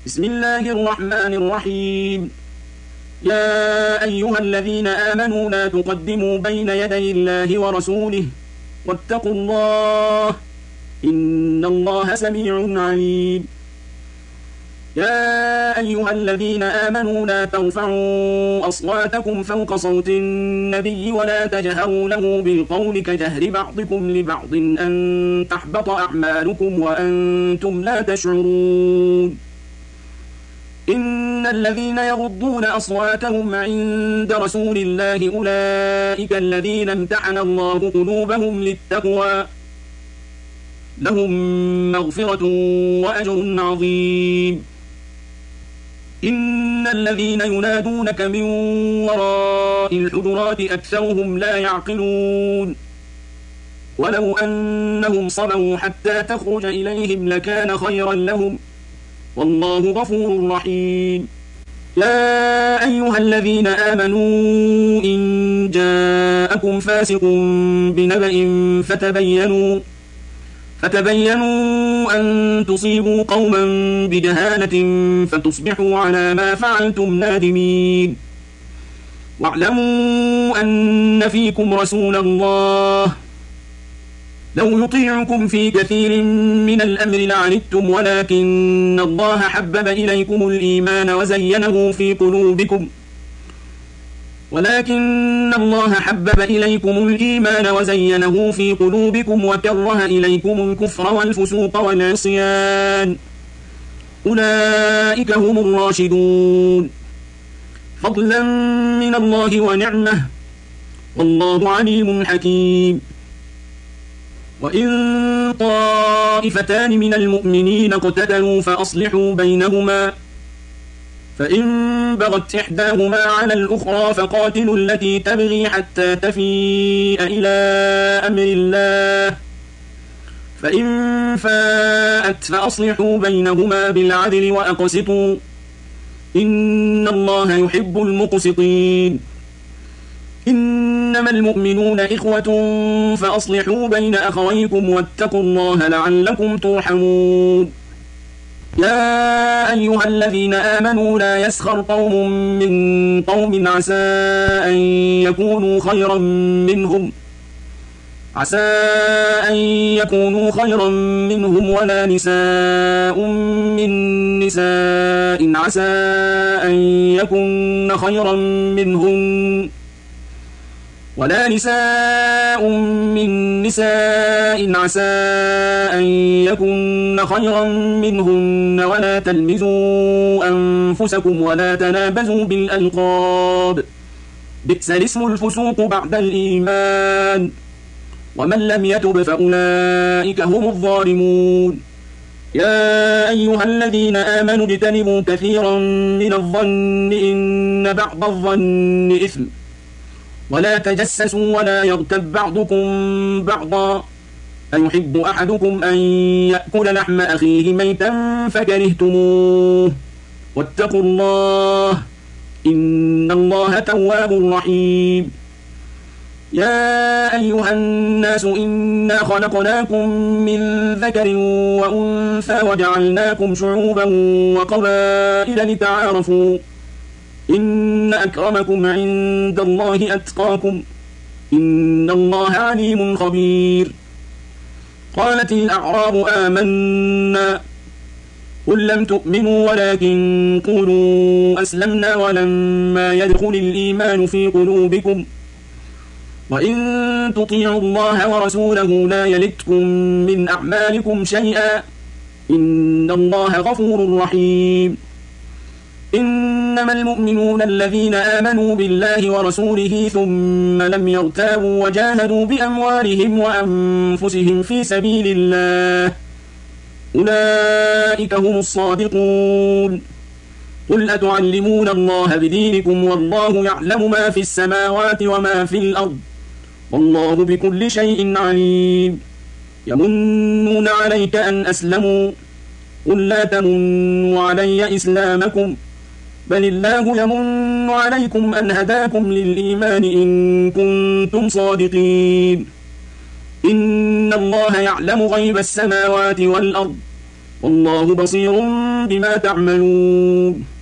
بسم الله الرحمن الرحيم. يا أيها الذين آمنوا لا تقدموا بين يدي الله ورسوله واتقوا الله إن الله سميع عليم. يا أيها الذين آمنوا لا ترفعوا أصواتكم فوق صوت النبي ولا تجهروا له بالقول كجهر بعضكم لبعض أن تحبط أعمالكم وأنتم لا تشعرون. إن الذين يغضون أصواتهم عند رسول الله أولئك الذين امتحن الله قلوبهم للتقوى لهم مغفرة وأجر عظيم. إن الذين ينادونك من وراء الحجرات أكثرهم لا يعقلون ولو أنهم صبروا حتى تخرج إليهم لكان خيرا لهم والله غفور رحيم. يا أيها الذين آمنوا إن جاءكم فاسق بنبأ فتبينوا أن تصيبوا قوما بجهالة فتصبحوا على ما فعلتم نادمين. واعلموا أن فيكم رسول الله لو يطيعكم في كثير من الأمر لعنتم ولكن الله حبب إليكم الإيمان وزينه في قلوبكم وكره إليكم الكفر والفسوق والعصيان أولئك هم الراشدون فضلا من الله ونعمة والله عليم حكيم. وإن طائفتان من المؤمنين اقتتلوا فأصلحوا بينهما فإن بغت إحداهما على الأخرى فقاتلوا التي تبغي حتى تفيء إلى أمر الله فإن فاءت فأصلحوا بينهما بالعدل وأقسطوا إن الله يحب المقسطين. إنما المؤمنون إخوة فأصلحوا بين أخويكم واتقوا الله لعلكم ترحمون. يا أيها الذين آمنوا لا يسخر قوم من قوم عسى أن يكونوا خيرا منهم ولا نساء من نساء عسى أن يكن خيرا منهن ولا تلمزوا أنفسكم ولا تنابزوا بالألقاب بئس الاسم الفسوق بعد الإيمان ومن لم يتب فأولئك هم الظالمون. يا أيها الذين آمنوا اجتنبوا كثيرا من الظن إن بعض الظن إثم ولا تجسسوا ولا يغتب بعضكم بعضا أيحب أحدكم أن يأكل لحم أخيه ميتا فكرهتموه واتقوا الله إن الله تواب رحيم. يا أيها الناس إنا خلقناكم من ذكر وأنثى وجعلناكم شعوبا وقبائل لتعارفوا إن أكرمكم عند الله أتقاكم إن الله عليم خبير. قالت الأعراب آمنا قل لم تؤمنوا ولكن قولوا أسلمنا ولما يدخل الإيمان في قلوبكم وإن تطيعوا الله ورسوله لا يلتكم من أعمالكم شيئا إن الله غفور رحيم. إنما المؤمنون الذين آمنوا بالله ورسوله ثم لم يرتابوا وجاهدوا بأموالهم وأنفسهم في سبيل الله أولئك هم الصادقون. قل أتعلمون الله بدينكم والله يعلم ما في السماوات وما في الأرض والله بكل شيء عليم. يمنون عليك أن أسلموا قل لا تمنوا علي إسلامكم بل الله يمن عليكم أن هداكم للإيمان إن كنتم صادقين. إن الله يعلم غيب السماوات والأرض والله بصير بما تعملون